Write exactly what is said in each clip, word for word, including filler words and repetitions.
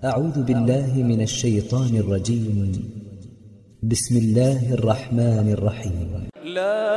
أعوذ بالله من الشيطان الرجيم. بسم الله الرحمن الرحيم. لا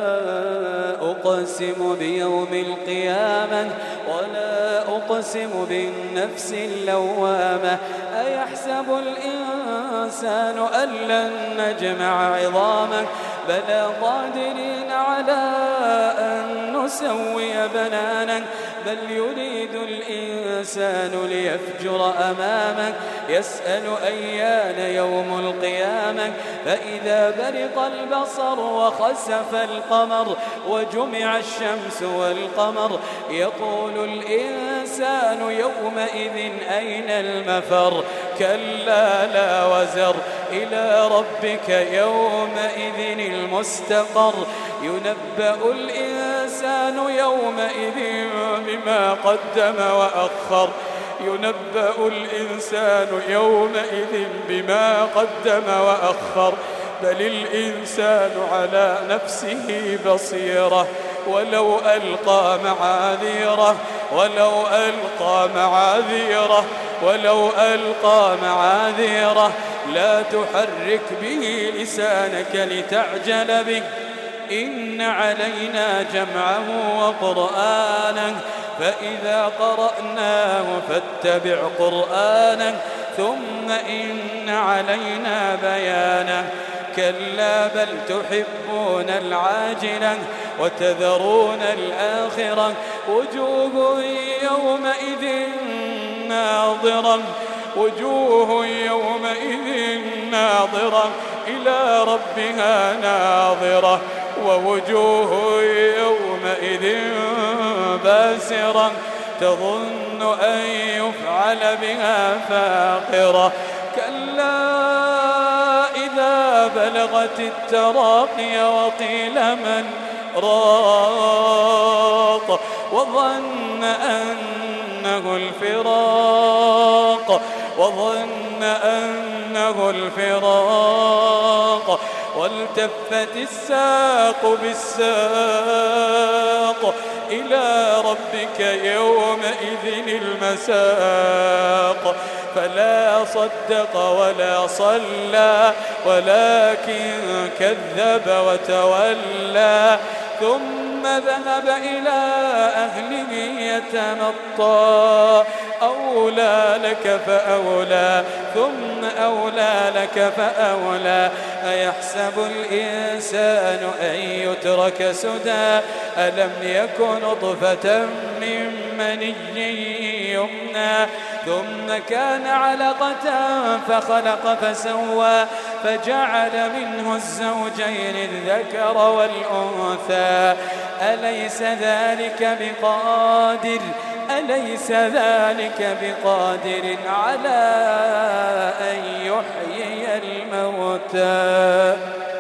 أقسم بيوم القيامة ولا أقسم بالنفس اللوامة أيحسب الإنسان أن لن نجمع عظامه بلى قادرين على أن نسوي بنانه بل يريد الإنسان ليفجر أمامه يسأل أيان يوم القيامة فإذا برق البصر وخسف القمر وجمع الشمس والقمر يقول الإنسان يومئذ أين المفر كلا لا وزر إلى ربك يومئذ المستقر ينبأ الإنسان يومئذ بما قدم وأخر ينبأ الإنسان يومئذ بما قدم وأخر بل الإنسان على نفسه بصيرة ولو ألقى معاذيره ولو ألقى معاذيره ولو ألقى معاذيره لا تحرك به لسانك لتعجل به إن علينا جمعه وقرآنه فإذا قرأناه فاتبع قرآنه ثم إن علينا بيانه كلا بل تحبون العاجلة وتذرون الآخرة وجوه يومئذ ناظرة وجوه يومئذ ناظرة إلى ربها ناظرة ووجوه يومئذ باسرة تظن أن يفعل بها فاقرة كلا إذا بلغت التراقي وقيل من راق وظن أنه الفراق وظن أنه الفراق والتفت الساق بالساق إلى ربك يومئذ المساق فلا صدق ولا صلى ولكن كذب وتولى ثم ذهب إلى أهله يتمطى أولى لك فأولى ثم أولى لك فأولى أيحسب الإنسان أن يترك سدى ألم يكن نطفة من مني يمنى ثم كان علقة فخلق فسوى فجعل منه الزوجين الذكر والأنثى أليس ذلك بقادر أليس ذلك بقادر على أن يحيي الموتى